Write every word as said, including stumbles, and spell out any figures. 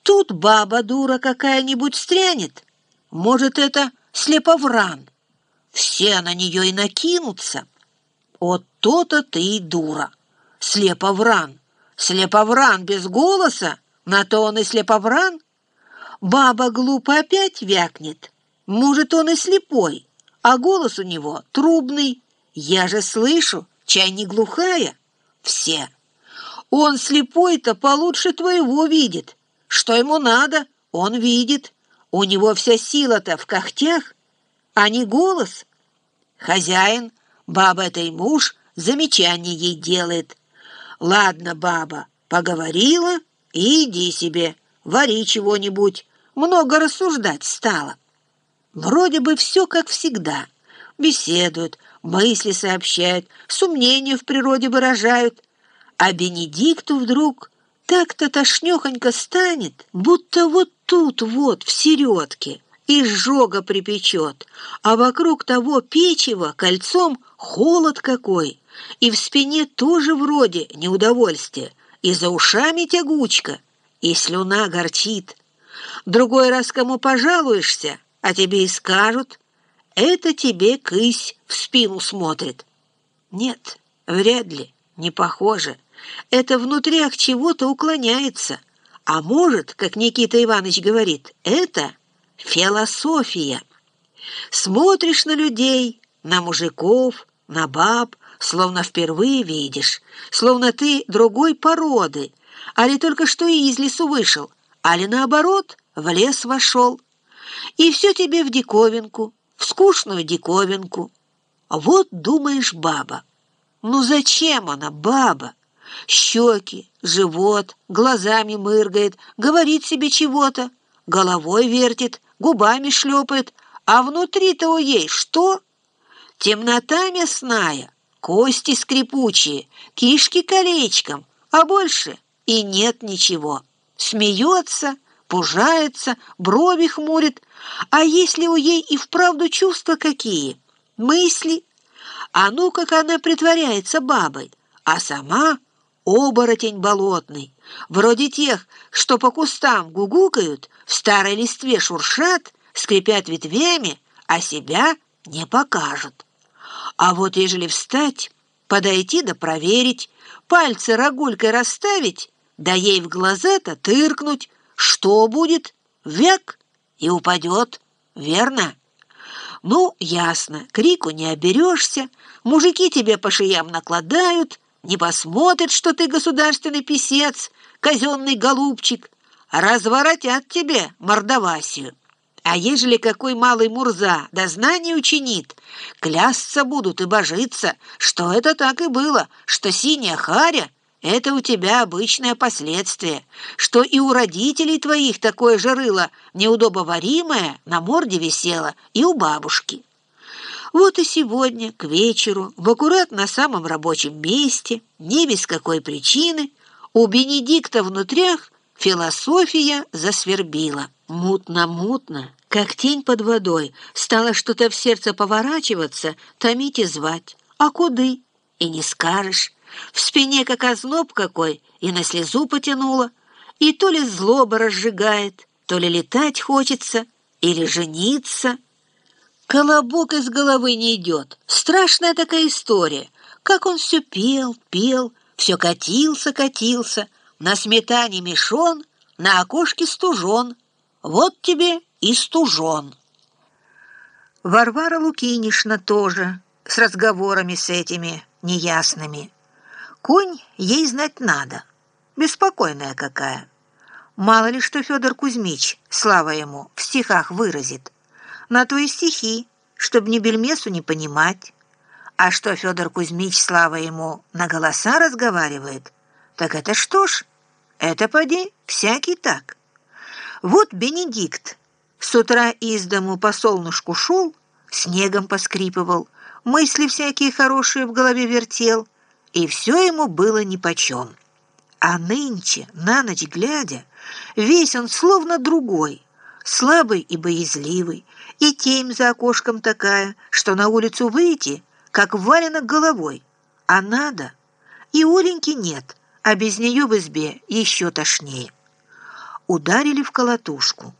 Тут баба дура какая-нибудь стрянет. Может, это слеповран. Все на нее и накинутся. Вот то-то ты и дура. Слеповран. Слеповран без голоса, на то он и слеповран. Баба глупо опять вякнет. Может, он и слепой, а голос у него трубный. Я же слышу, чай не глухая. Все. Он слепой-то получше твоего видит. Что ему надо, он видит. У него вся сила-то в когтях, а не голос. Хозяин, баба это и муж, замечание ей делает. Ладно, баба, поговорила, и иди себе, вари чего-нибудь. Много рассуждать стала. Вроде бы все как всегда. Беседуют, мысли сообщают, сомнения в природе выражают. А Бенедикту вдруг так-то тошнёхонько станет, будто вот тут вот, в середке, изжога припечет, а вокруг того печива кольцом холод какой, и в спине тоже вроде неудовольствие, и за ушами тягучка, и слюна горчит. Другой раз кому пожалуешься, а тебе и скажут, это тебе кысь в спину смотрит. Нет, вряд ли, не похоже. Это внутрях чего-то уклоняется. А может, как Никита Иванович говорит, это философия. Смотришь на людей, на мужиков, на баб, словно впервые видишь, словно ты другой породы, али только что из лесу вышел, али наоборот в лес вошел. И все тебе в диковинку, в скучную диковинку. Вот думаешь, баба. Ну зачем она, баба? Щеки, живот, глазами мыргает, говорит себе чего-то, головой вертит, губами шлепает, а внутри-то у ей что? Темнота мясная, кости скрипучие, кишки колечком, а больше и нет ничего. Смеется, пужается, брови хмурит. А если у ей и вправду чувства какие? Мысли? А ну, как она притворяется бабой, а сама оборотень болотный, вроде тех, что по кустам гугукают, в старой листве шуршат, скрипят ветвями, а себя не покажут. А вот ежели встать, подойти да проверить, пальцы рогулькой расставить, да ей в глаза-то тыркнуть, что будет? Вяк и упадет, верно? Ну, ясно, крику не оберешься, мужики тебе по шеям накладают, не посмотрят, что ты государственный писец, казенный голубчик, разворотят тебе мордовасию. А ежели какой малый мурза дознание учинит, клясться будут и божиться, что это так и было, что синяя харя — это у тебя обычное последствие, что и у родителей твоих такое же рыло неудобоваримое на морде висело и у бабушки. Вот и сегодня, к вечеру, в аккурат на самом рабочем месте, не без какой причины, у Бенедикта внутрях философия засвербила. Мутно-мутно, как тень под водой, стало что-то в сердце поворачиваться, томить и звать. А куды? И не скажешь. В спине как озноб какой, и на слезу потянуло, и то ли злоба разжигает, то ли летать хочется, или жениться. Колобок из головы не идет. Страшная такая история. Как он все пел, пел, все катился, катился, на сметане мешон, на окошке стужон. Вот тебе и стужон. Варвара Лукинишна тоже с разговорами с этими неясными. Конь ей знать надо, беспокойная какая. Мало ли что Федор Кузьмич, слава ему, в стихах выразит. На то и стихи, чтоб ни бельмесу не понимать. А что Федор Кузьмич, слава ему, на голоса разговаривает, так это что ж, это поди всякий так. Вот Бенедикт с утра из дому по солнышку шел, снегом поскрипывал, мысли всякие хорошие в голове вертел, и все ему было нипочем. А нынче, на ночь глядя, весь он словно другой, слабый и боязливый, и тень за окошком такая, что на улицу выйти, как валенок головой, а надо, и Оленьки нет, а без нее в избе еще тошнее. ударили в колотушку.